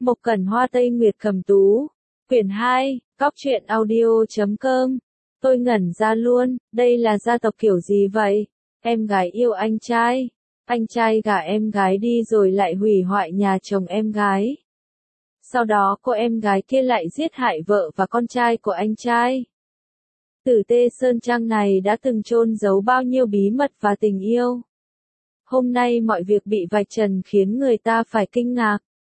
Mộc Cẩn Hoa Tây Nguyệt Cầm Tú. Quyển 2, Cóc truyện audio.com. Tôi ngẩn ra luôn, đây là gia tộc kiểu gì vậy? Em gái yêu anh trai gả em gái đi rồi lại hủy hoại nhà chồng em gái. Sau đó cô em gái kia lại giết hại vợ và con trai của anh trai. Tử Tê Sơn Trang này đã từng chôn giấu bao nhiêu bí mật và tình yêu. Hôm nay mọi việc bị vạch trần khiến người ta phải kinh ngạc.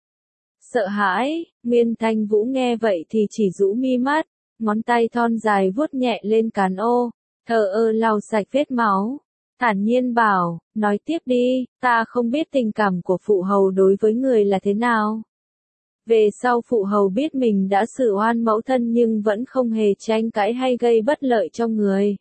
Sợ hãi, Nguyên Thanh Vũ nghe vậy thì chỉ rũ mi mắt, ngón tay thon dài vuốt nhẹ lên cán ô, thờ ơ lau sạch vết máu. Thản nhiên bảo, nói tiếp đi, ta không biết tình cảm của phụ hầu đối với người là thế nào. Về sau phụ hầu biết mình đã xử oan mẫu thân nhưng vẫn không hề tranh cãi hay gây bất lợi cho người.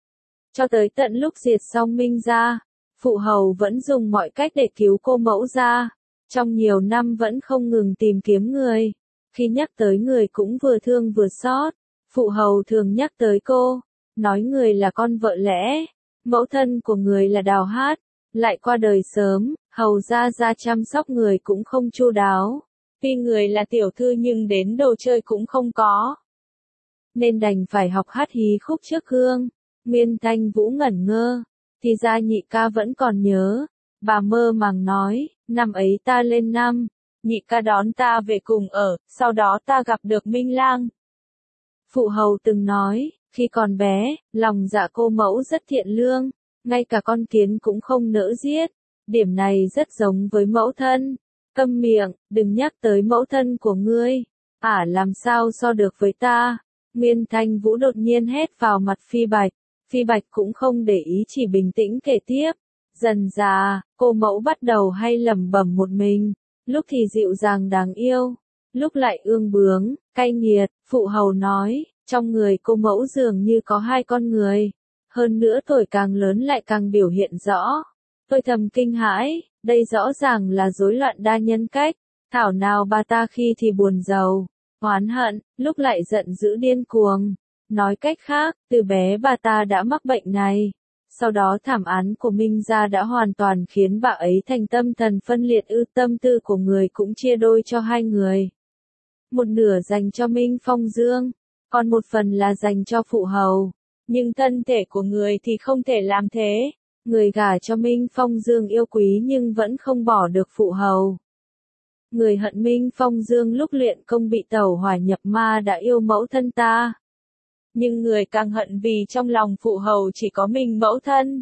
Cho tới tận lúc diệt xong Minh gia, phụ hầu vẫn dùng mọi cách để cứu cô mẫu gia. Trong nhiều năm vẫn không ngừng tìm kiếm người. Khi nhắc tới người cũng vừa thương vừa xót. Phụ hầu thường nhắc tới cô, nói người là con vợ lẽ, mẫu thân của người là Đào Hát, lại qua đời sớm, hầu ra chăm sóc người cũng không chu đáo. Tuy người là tiểu thư nhưng đến đồ chơi cũng không có. Nên đành phải học hát hí khúc trước gương. Nguyên Thanh Vũ ngẩn ngơ, thì ra nhị ca vẫn còn nhớ. Bà mơ màng nói, năm ấy ta lên năm, nhị ca đón ta về cùng ở, sau đó ta gặp được Minh Lang. Phụ hầu từng nói, khi còn bé, lòng dạ cô mẫu rất thiện lương, ngay cả con kiến cũng không nỡ giết. Điểm này rất giống với mẫu thân. Câm miệng, đừng nhắc tới mẫu thân của ngươi. Làm sao so được với ta? Nguyên Thanh Vũ đột nhiên hét vào mặt Phi Bạch. Phi Bạch cũng không để ý, chỉ bình tĩnh kể tiếp. Dần dà, cô mẫu bắt đầu hay lẩm bẩm một mình, lúc thì dịu dàng đáng yêu, lúc lại ương bướng, cay nghiệt. Phụ hầu nói, trong người cô mẫu dường như có hai con người, hơn nữa tuổi càng lớn lại càng biểu hiện rõ. Tôi thầm kinh hãi, đây rõ ràng là rối loạn đa nhân cách. Thảo nào bà ta khi thì buồn rầu, oán hận, lúc lại giận dữ điên cuồng. Nói cách khác, từ bé bà ta đã mắc bệnh này. Sau đó thảm án của Minh gia đã hoàn toàn khiến bà ấy thành tâm thần phân liệt, tâm tư của người cũng chia đôi cho hai người. Một nửa dành cho Minh Phong Dương, còn một phần là dành cho phụ hầu. Nhưng thân thể của người thì không thể làm thế. Người gả cho Minh Phong Dương yêu quý nhưng vẫn không bỏ được phụ hầu. Người hận Minh Phong Dương lúc luyện công bị tẩu hỏa nhập ma đã yêu mẫu thân ta. Nhưng người càng hận vì trong lòng phụ hầu chỉ có mình mẫu thân.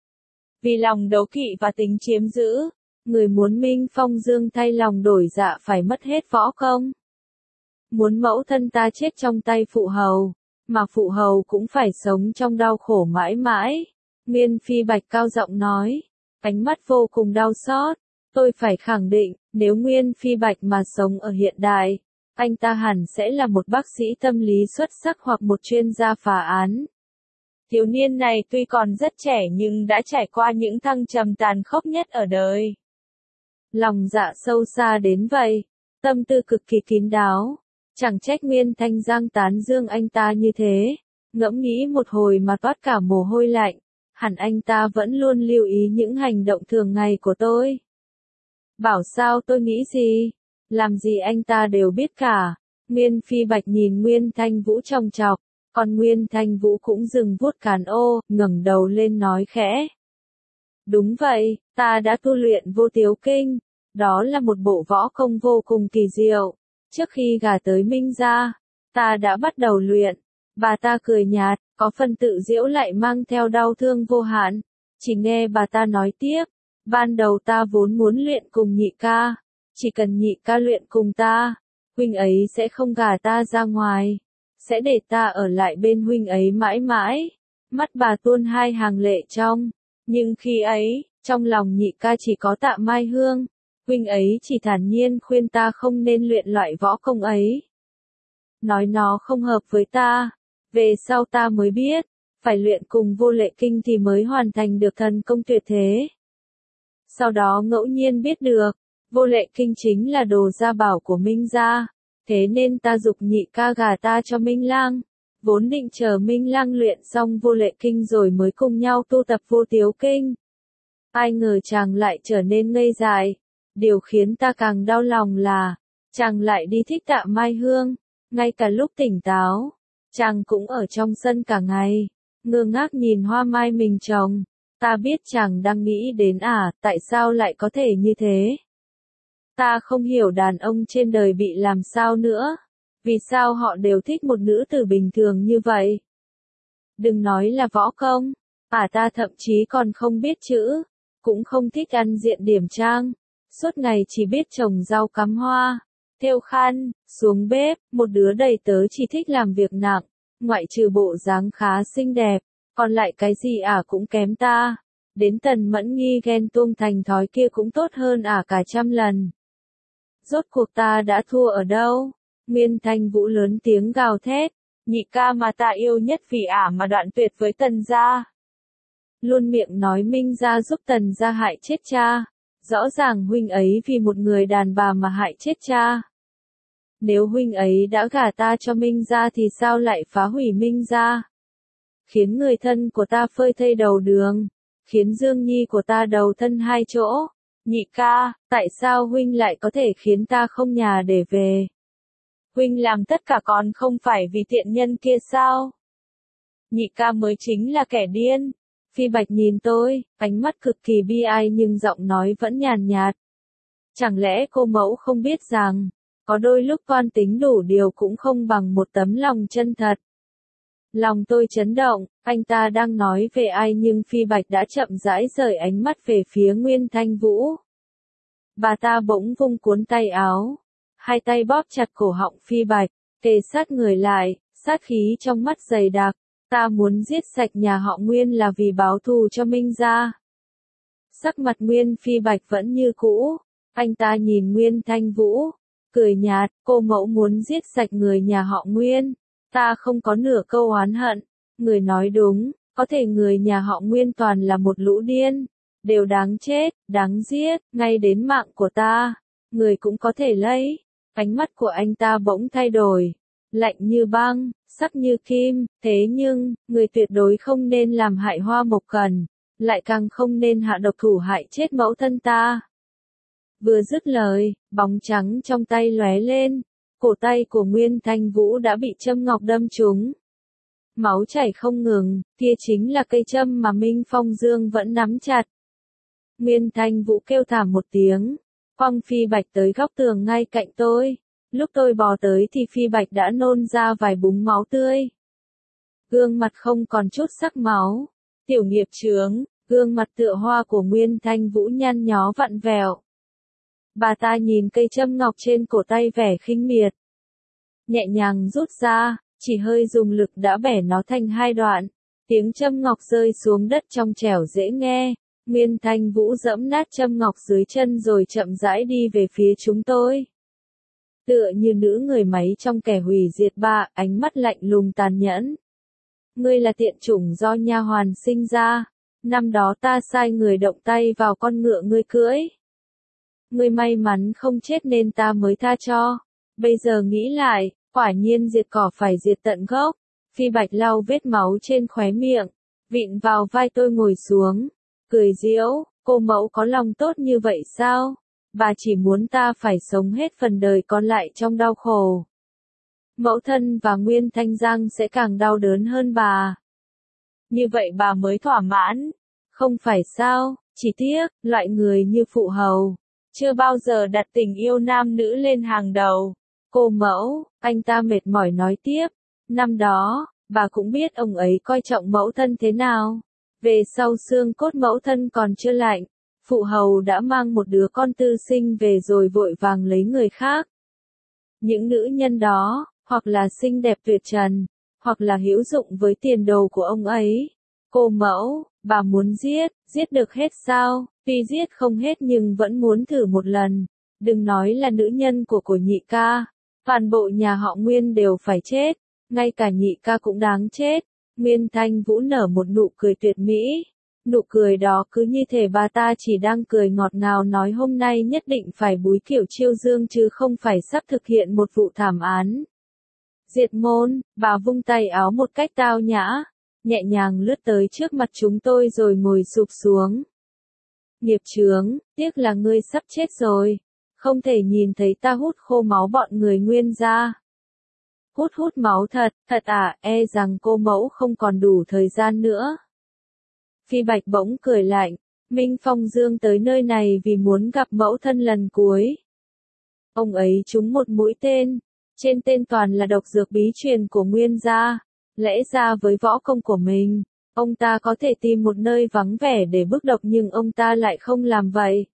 Vì lòng đấu kỵ và tính chiếm giữ, người muốn Minh Phong Dương thay lòng đổi dạ phải mất hết võ công. Muốn mẫu thân ta chết trong tay phụ hầu, mà phụ hầu cũng phải sống trong đau khổ mãi mãi. Nguyên Phi Bạch cao giọng nói, ánh mắt vô cùng đau xót. Tôi phải khẳng định, nếu Nguyên Phi Bạch mà sống ở hiện đại, anh ta hẳn sẽ là một bác sĩ tâm lý xuất sắc hoặc một chuyên gia phá án. Thiếu niên này tuy còn rất trẻ nhưng đã trải qua những thăng trầm tàn khốc nhất ở đời. Lòng dạ sâu xa đến vậy, tâm tư cực kỳ kín đáo. Chẳng trách Nguyên Thanh Giang tán dương anh ta như thế. Ngẫm nghĩ một hồi mà toát cả mồ hôi lạnh. Hẳn anh ta vẫn luôn lưu ý những hành động thường ngày của tôi. Bảo sao tôi nghĩ gì, làm gì anh ta đều biết cả. Nguyên Phi Bạch nhìn Nguyên Thanh Vũ chòng chọc, còn Nguyên Thanh Vũ cũng dừng vuốt cán ô, ngẩng đầu lên nói khẽ. Đúng vậy, ta đã tu luyện Vô Tiếu Kinh, đó là một bộ võ công vô cùng kỳ diệu. Trước khi gả tới Minh gia, ta đã bắt đầu luyện. Bà ta cười nhạt, có phần tự giễu lại mang theo đau thương vô hạn. Chỉ nghe bà ta nói tiếp, ban đầu ta vốn muốn luyện cùng nhị ca. Chỉ cần nhị ca luyện cùng ta, huynh ấy sẽ không gả ta ra ngoài, sẽ để ta ở lại bên huynh ấy mãi mãi. Mắt bà tuôn hai hàng lệ trong, nhưng khi ấy, trong lòng nhị ca chỉ có Tạ Mai Hương. Huynh ấy chỉ thản nhiên khuyên ta không nên luyện loại võ công ấy. Nói nó không hợp với ta. Về sau ta mới biết, phải luyện cùng Vô Lệ Kinh thì mới hoàn thành được thần công tuyệt thế. Sau đó ngẫu nhiên biết được, Vô Lệ Kinh chính là đồ gia bảo của Minh gia. Thế nên ta giục nhị ca gả ta cho Minh Lang. Vốn định chờ Minh Lang luyện xong Vô Lệ Kinh rồi mới cùng nhau tu tập Vô Tiếu Kinh. Ai ngờ chàng lại trở nên ngây dại. Điều khiến ta càng đau lòng là, chàng lại đi thích Tạ Mai Hương, ngay cả lúc tỉnh táo, chàng cũng ở trong sân cả ngày, ngơ ngác nhìn hoa mai mình trồng. Ta biết chàng đang nghĩ đến tại sao lại có thể như thế? Ta không hiểu đàn ông trên đời bị làm sao nữa. Vì sao họ đều thích một nữ tử bình thường như vậy? Đừng nói là võ công, ta thậm chí còn không biết chữ, cũng không thích ăn diện điểm trang, suốt ngày chỉ biết trồng rau cắm hoa, thêu khăn, xuống bếp, một đứa đầy tớ chỉ thích làm việc nặng, ngoại trừ bộ dáng khá xinh đẹp, còn lại cái gì cũng kém ta. Đến Tần Mẫn Nghi ghen tuông thành thói kia cũng tốt hơn cả 100 lần. Rốt cuộc ta đã thua ở đâu? Nguyên Thanh Vũ lớn tiếng gào thét, nhị ca mà ta yêu nhất vì mà đoạn tuyệt với Tần gia. Luôn miệng nói Minh gia giúp Tần gia hại chết cha. Rõ ràng huynh ấy vì một người đàn bà mà hại chết cha. Nếu huynh ấy đã gả ta cho Minh gia thì sao lại phá hủy Minh gia? Khiến người thân của ta phơi thây đầu đường. Khiến Dương Nhi của ta đầu thân hai chỗ. Nhị ca, tại sao huynh lại có thể khiến ta không nhà để về? Huynh làm tất cả còn không phải vì tiện nhân kia sao? Nhị ca mới chính là kẻ điên. Phi Bạch nhìn tôi, ánh mắt cực kỳ bi ai nhưng giọng nói vẫn nhàn nhạt. Chẳng lẽ cô mẫu không biết rằng, có đôi lúc toan tính đủ điều cũng không bằng một tấm lòng chân thật. Lòng tôi chấn động, anh ta đang nói về ai nhưng Phi Bạch đã chậm rãi rời ánh mắt về phía Nguyên Thanh Vũ. Bà ta bỗng vung cuốn tay áo, hai tay bóp chặt cổ họng Phi Bạch, kề sát người lại, sát khí trong mắt dày đặc. Ta muốn giết sạch nhà họ Nguyên là vì báo thù cho Minh gia. Sắc mặt Nguyên Phi Bạch vẫn như cũ, anh ta nhìn Nguyên Thanh Vũ, cười nhạt, cô mẫu muốn giết sạch người nhà họ Nguyên. Ta không có nửa câu oán hận, người nói đúng, có thể người nhà họ Nguyên toàn là một lũ điên, đều đáng chết, đáng giết, ngay đến mạng của ta, người cũng có thể lấy. Ánh mắt của anh ta bỗng thay đổi, lạnh như băng, sắc như kim, thế nhưng, người tuyệt đối không nên làm hại Hoa Mộc Cần, lại càng không nên hạ độc thủ hại chết mẫu thân ta. Vừa dứt lời, bóng trắng trong tay lóe lên, cổ tay của Nguyên Thanh Vũ đã bị châm ngọc đâm trúng. Máu chảy không ngừng, kia chính là cây châm mà Minh Phong Dương vẫn nắm chặt. Nguyên Thanh Vũ kêu thảm một tiếng, quăng Phi Bạch tới góc tường ngay cạnh tôi. Lúc tôi bò tới thì Phi Bạch đã nôn ra vài búng máu tươi. Gương mặt không còn chút sắc máu. Tiểu nghiệp chướng, gương mặt tựa hoa của Nguyên Thanh Vũ nhăn nhó vặn vẹo. Bà ta nhìn cây châm ngọc trên cổ tay vẻ khinh miệt. Nhẹ nhàng rút ra, chỉ hơi dùng lực đã bẻ nó thành hai đoạn. Tiếng châm ngọc rơi xuống đất trong trẻo dễ nghe. Nguyên Thanh Vũ dẫm nát châm ngọc dưới chân rồi chậm rãi đi về phía chúng tôi. Tựa như nữ người máy trong kẻ hủy diệt ba, ánh mắt lạnh lùng tàn nhẫn. Ngươi là tiện chủng do nha hoàn sinh ra. Năm đó ta sai người động tay vào con ngựa ngươi cưỡi. Ngươi may mắn không chết nên ta mới tha cho. Bây giờ nghĩ lại, quả nhiên diệt cỏ phải diệt tận gốc. Phi Bạch lau vết máu trên khóe miệng, vịn vào vai tôi ngồi xuống, cười giễu, cô mẫu có lòng tốt như vậy sao? Bà chỉ muốn ta phải sống hết phần đời còn lại trong đau khổ. Mẫu thân và Nguyên Thanh Giang sẽ càng đau đớn hơn bà. Như vậy bà mới thỏa mãn. Không phải sao, chỉ tiếc, loại người như phụ hầu, chưa bao giờ đặt tình yêu nam nữ lên hàng đầu. Cô mẫu, anh ta mệt mỏi nói tiếp, năm đó, bà cũng biết ông ấy coi trọng mẫu thân thế nào. Về sau xương cốt mẫu thân còn chưa lạnh. Phụ hầu đã mang một đứa con tư sinh về rồi vội vàng lấy người khác. Những nữ nhân đó, hoặc là xinh đẹp tuyệt trần, hoặc là hữu dụng với tiền đồ của ông ấy. Cô mẫu, bà muốn giết được hết sao? Tuy giết không hết nhưng vẫn muốn thử một lần. Đừng nói là nữ nhân của nhị ca. Toàn bộ nhà họ Nguyên đều phải chết. Ngay cả nhị ca cũng đáng chết. Nguyên Thanh Vũ nở một nụ cười tuyệt mỹ. Nụ cười đó cứ như thể bà ta chỉ đang cười ngọt ngào nói hôm nay nhất định phải búi kiểu chiêu dương chứ không phải sắp thực hiện một vụ thảm án. Diệt môn, bà vung tay áo một cách tao nhã, nhẹ nhàng lướt tới trước mặt chúng tôi rồi ngồi sụp xuống. Nghiệp chướng, tiếc là ngươi sắp chết rồi. không thể nhìn thấy ta hút khô máu bọn người Nguyên gia. Hút máu thật, thật à, e rằng cô mẫu không còn đủ thời gian nữa. Phi Bạch bỗng cười lạnh, Minh Phong Dương tới nơi này vì muốn gặp mẫu thân lần cuối. Ông ấy trúng một mũi tên, trên tên toàn là độc dược bí truyền của Nguyên gia. Lẽ ra với võ công của mình, ông ta có thể tìm một nơi vắng vẻ để bức độc nhưng ông ta lại không làm vậy.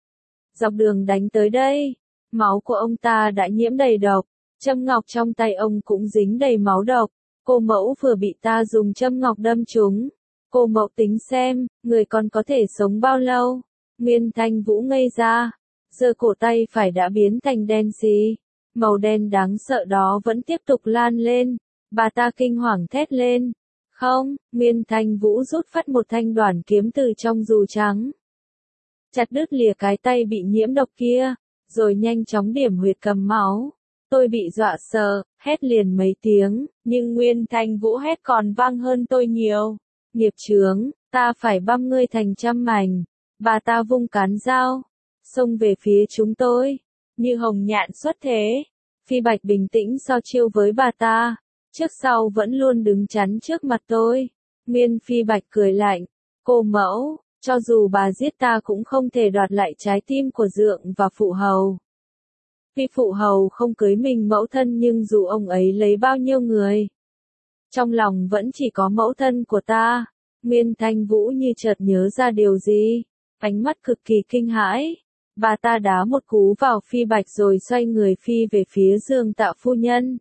Dọc đường đánh tới đây, máu của ông ta đã nhiễm đầy độc, châm ngọc trong tay ông cũng dính đầy máu độc. Cô mẫu vừa bị ta dùng châm ngọc đâm trúng. Cô mẫu tính xem, người còn có thể sống bao lâu? Nguyên Thanh Vũ ngây ra, giờ cổ tay phải đã biến thành đen xì. Màu đen đáng sợ đó vẫn tiếp tục lan lên. Bà ta kinh hoàng thét lên. Không, Nguyên Thanh Vũ rút phát một thanh đoản kiếm từ trong dù trắng. Chặt đứt lìa cái tay bị nhiễm độc kia, rồi nhanh chóng điểm huyệt cầm máu. Tôi bị dọa sợ, hét liền mấy tiếng, nhưng Nguyên Thanh Vũ hét còn vang hơn tôi nhiều. Nghiệp chướng, ta phải băm ngươi thành trăm mảnh. Bà ta vung cán dao, xông về phía chúng tôi, như hồng nhạn xuất thế. Phi Bạch bình tĩnh so chiêu với bà ta, trước sau vẫn luôn đứng chắn trước mặt tôi. Nguyên Phi Bạch cười lạnh, cô mẫu, cho dù bà giết ta cũng không thể đoạt lại trái tim của Dượng và Phụ Hầu. Tuy Phụ Hầu không cưới mình mẫu thân nhưng dù ông ấy lấy bao nhiêu người, trong lòng vẫn chỉ có mẫu thân của ta. Nguyên Thanh Vũ như chợt nhớ ra điều gì, ánh mắt cực kỳ kinh hãi. Bà ta đá một cú vào Phi Bạch rồi xoay người phi về phía Dương Tạo phu nhân.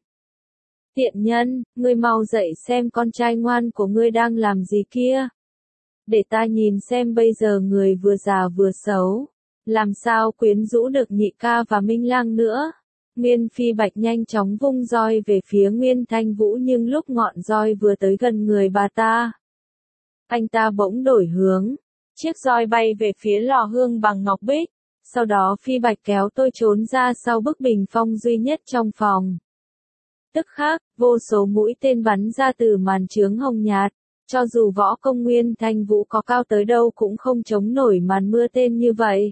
Tiện nhân, ngươi mau dậy xem con trai ngoan của ngươi đang làm gì kia. Để ta nhìn xem bây giờ người vừa già vừa xấu, làm sao quyến rũ được Nhị ca và Minh Lang nữa. Nguyên Phi Bạch nhanh chóng vung roi về phía Nguyên Thanh Vũ nhưng lúc ngọn roi vừa tới gần người bà ta, anh ta bỗng đổi hướng, chiếc roi bay về phía lò hương bằng ngọc bích. Sau đó Phi Bạch kéo tôi trốn ra sau bức bình phong duy nhất trong phòng. Tức khắc, vô số mũi tên bắn ra từ màn chướng hồng nhạt. Cho dù võ công Nguyên Thanh Vũ có cao tới đâu cũng không chống nổi màn mưa tên như vậy.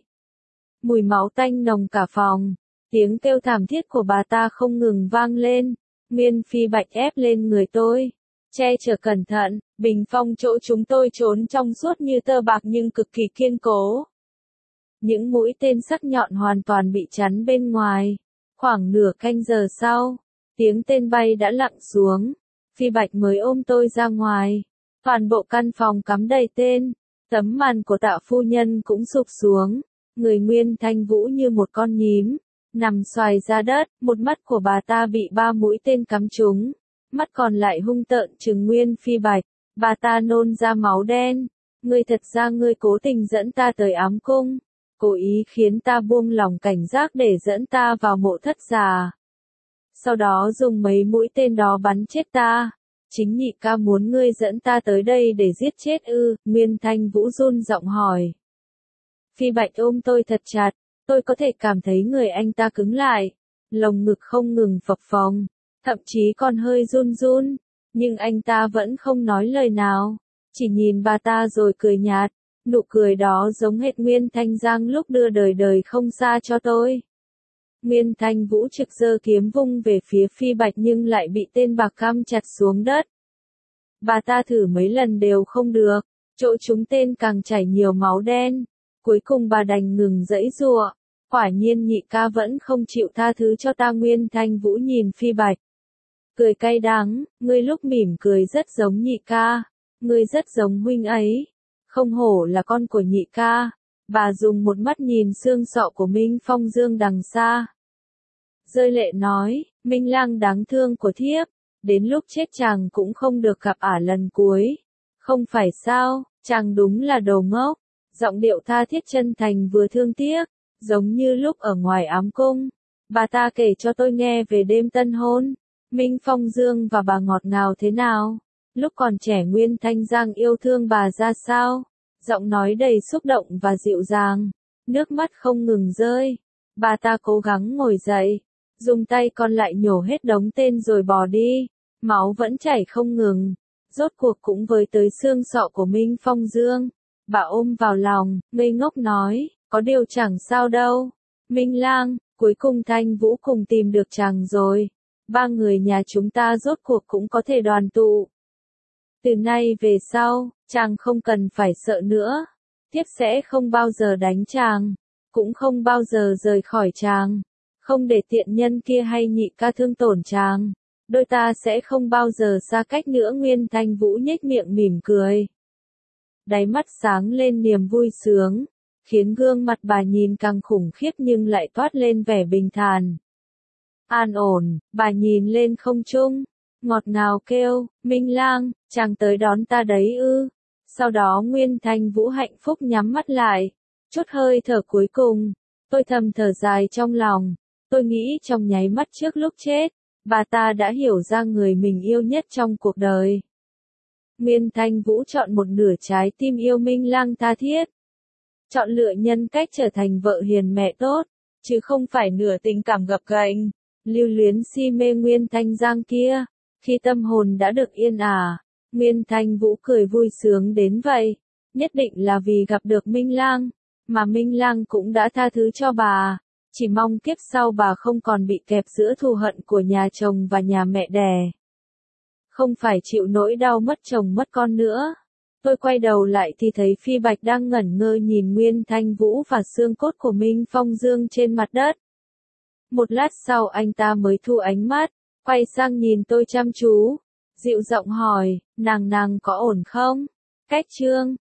Mùi máu tanh nồng cả phòng. Tiếng kêu thảm thiết của bà ta không ngừng vang lên. Nguyên Phi Bạch ép lên người tôi, che chở cẩn thận. Bình phong chỗ chúng tôi trốn trong suốt như tơ bạc nhưng cực kỳ kiên cố. Những mũi tên sắc nhọn hoàn toàn bị chắn bên ngoài. Khoảng nửa canh giờ sau, tiếng tên bay đã lặng xuống. Phi Bạch mới ôm tôi ra ngoài. Toàn bộ căn phòng cắm đầy tên. Tấm màn của Tạo phu nhân cũng sụp xuống. Người Nguyên Thanh Vũ như một con nhím, nằm xoài ra đất. Một mắt của bà ta bị 3 mũi tên cắm trúng. Mắt còn lại hung tợn trừng Nguyên Phi Bạch. Bà ta nôn ra máu đen. Ngươi thật ra ngươi cố tình dẫn ta tới ám cung. Cố ý khiến ta buông lỏng cảnh giác để dẫn ta vào mộ thất già. Sau đó dùng mấy mũi tên đó bắn chết ta. Chính Nhị ca muốn ngươi dẫn ta tới đây để giết chết ư? Nguyên Thanh Vũ run giọng hỏi. Phi Bạch ôm tôi thật chặt, tôi có thể cảm thấy người anh ta cứng lại, lồng ngực không ngừng phập phồng, thậm chí còn hơi run run, nhưng anh ta vẫn không nói lời nào, chỉ nhìn bà ta rồi cười nhạt, nụ cười đó giống hệt Nguyên Thanh Giang lúc đưa đời đời không xa cho tôi. Nguyên Thanh Vũ trực giơ kiếm vung về phía Phi Bạch nhưng lại bị tên bạc căm chặt xuống đất. Bà ta thử mấy lần đều không được, chỗ trúng tên càng chảy nhiều máu đen. Cuối cùng bà đành ngừng giãy giụa. Quả nhiên Nhị ca vẫn không chịu tha thứ cho ta. Nguyên Thanh Vũ nhìn Phi Bạch, cười cay đắng, ngươi lúc mỉm cười rất giống Nhị ca, ngươi rất giống huynh ấy, không hổ là con của Nhị ca. Bà dùng một mắt nhìn xương sọ của Minh Phong Dương đằng xa, rơi lệ nói, Minh Lang đáng thương của thiếp, đến lúc chết chàng cũng không được gặp ả lần cuối. Không phải sao, chàng đúng là đồ ngốc. Giọng điệu tha thiết chân thành vừa thương tiếc, giống như lúc ở ngoài ám cung. Bà ta kể cho tôi nghe về đêm tân hôn, Minh Phong Dương và bà ngọt ngào thế nào. Lúc còn trẻ Nguyên Thanh Giang yêu thương bà ra sao. Giọng nói đầy xúc động và dịu dàng, nước mắt không ngừng rơi. Bà ta cố gắng ngồi dậy, dùng tay còn lại nhổ hết đống tên rồi bỏ đi. Máu vẫn chảy không ngừng, rốt cuộc cũng với tới xương sọ của Minh Phong Dương. Bà ôm vào lòng, ngây ngốc nói, có điều chẳng sao đâu. Minh Lang, cuối cùng Thanh Vũ cùng tìm được chàng rồi. Ba người nhà chúng ta rốt cuộc cũng có thể đoàn tụ. Từ nay về sau, chàng không cần phải sợ nữa. Thiếp sẽ không bao giờ đánh chàng, cũng không bao giờ rời khỏi chàng. Không để tiện nhân kia hay nhị ca thương tổn chàng. Đôi ta sẽ không bao giờ xa cách nữa. Nguyên Thanh Vũ nhếch miệng mỉm cười. Đáy mắt sáng lên niềm vui sướng, khiến gương mặt bà nhìn càng khủng khiếp nhưng lại toát lên vẻ bình thản. An ổn, bà nhìn lên không trung, ngọt ngào kêu, Minh Lang, chàng tới đón ta đấy ư. Sau đó Nguyên Thanh Vũ hạnh phúc nhắm mắt lại, chút hơi thở cuối cùng, tôi thầm thở dài trong lòng, tôi nghĩ trong nháy mắt trước lúc chết, bà ta đã hiểu ra người mình yêu nhất trong cuộc đời. Nguyên Thanh Vũ chọn một nửa trái tim yêu Minh Lang tha thiết. Chọn lựa nhân cách trở thành vợ hiền mẹ tốt, chứ không phải nửa tình cảm gập ghềnh, lưu luyến si mê Nguyên Thanh Giang kia. Khi tâm hồn đã được yên ả, Nguyên Thanh Vũ cười vui sướng đến vậy, nhất định là vì gặp được Minh Lang, mà Minh Lang cũng đã tha thứ cho bà, chỉ mong kiếp sau bà không còn bị kẹp giữa thù hận của nhà chồng và nhà mẹ đẻ. Không phải chịu nỗi đau mất chồng mất con nữa. Tôi quay đầu lại thì thấy Phi Bạch đang ngẩn ngơ nhìn Nguyên Thanh Vũ và xương cốt của Minh Phong Dương trên mặt đất. Một lát sau anh ta mới thu ánh mắt, quay sang nhìn tôi chăm chú, dịu giọng hỏi, nàng có ổn không? Cách chương